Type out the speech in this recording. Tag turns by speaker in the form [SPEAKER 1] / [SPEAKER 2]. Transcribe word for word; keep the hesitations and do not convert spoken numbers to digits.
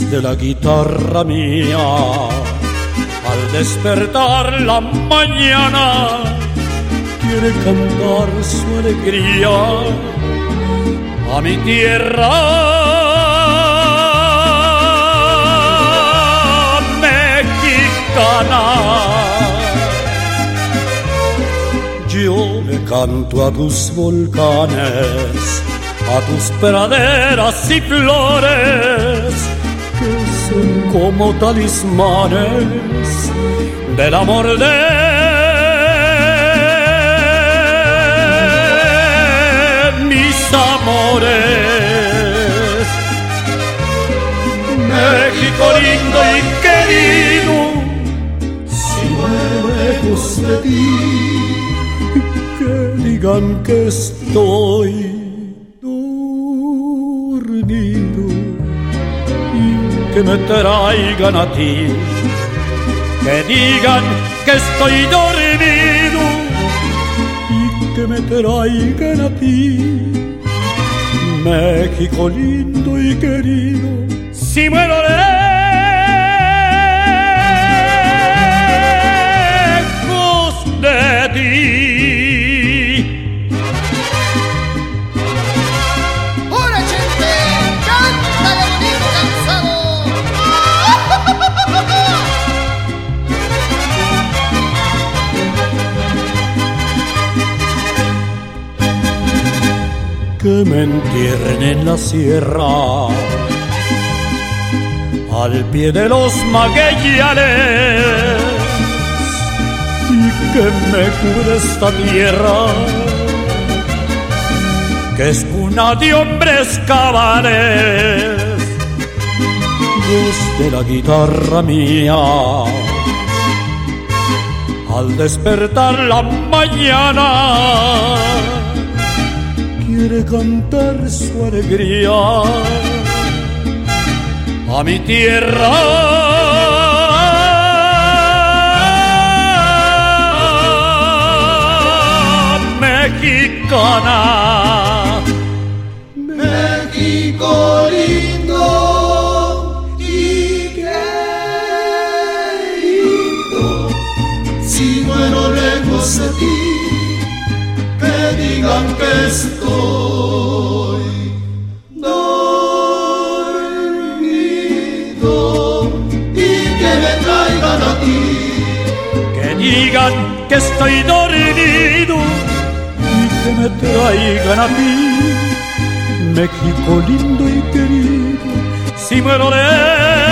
[SPEAKER 1] de la guitarra mía, al despertar la mañana, quiere cantar su alegría a mi tierra mexicana. Yo le canto a tus volcanes, a tus praderas y flores, que son como talismanes del amor de mis amores. México lindo y querido, si muero lejos de ti, que digan que estoy dormido y que me traigan a ti, que digan que estoy dormido y que me traigan a ti, México lindo y querido, si muero lejos de ti. Que me entierren en la sierra, al pie de los magueyanes, y que me cubra esta tierra, que es cuna de hombres cabales. Desde la guitarra mía, al despertar la mañana, quiere cantar su alegría a mi tierra mexicana.
[SPEAKER 2] México lindo y querido, si muero lejos de ti, que digan que estoy dormido y que me traigan a ti,
[SPEAKER 1] que digan que estoy dormido y que me traigan a ti, México lindo y querido, si muero de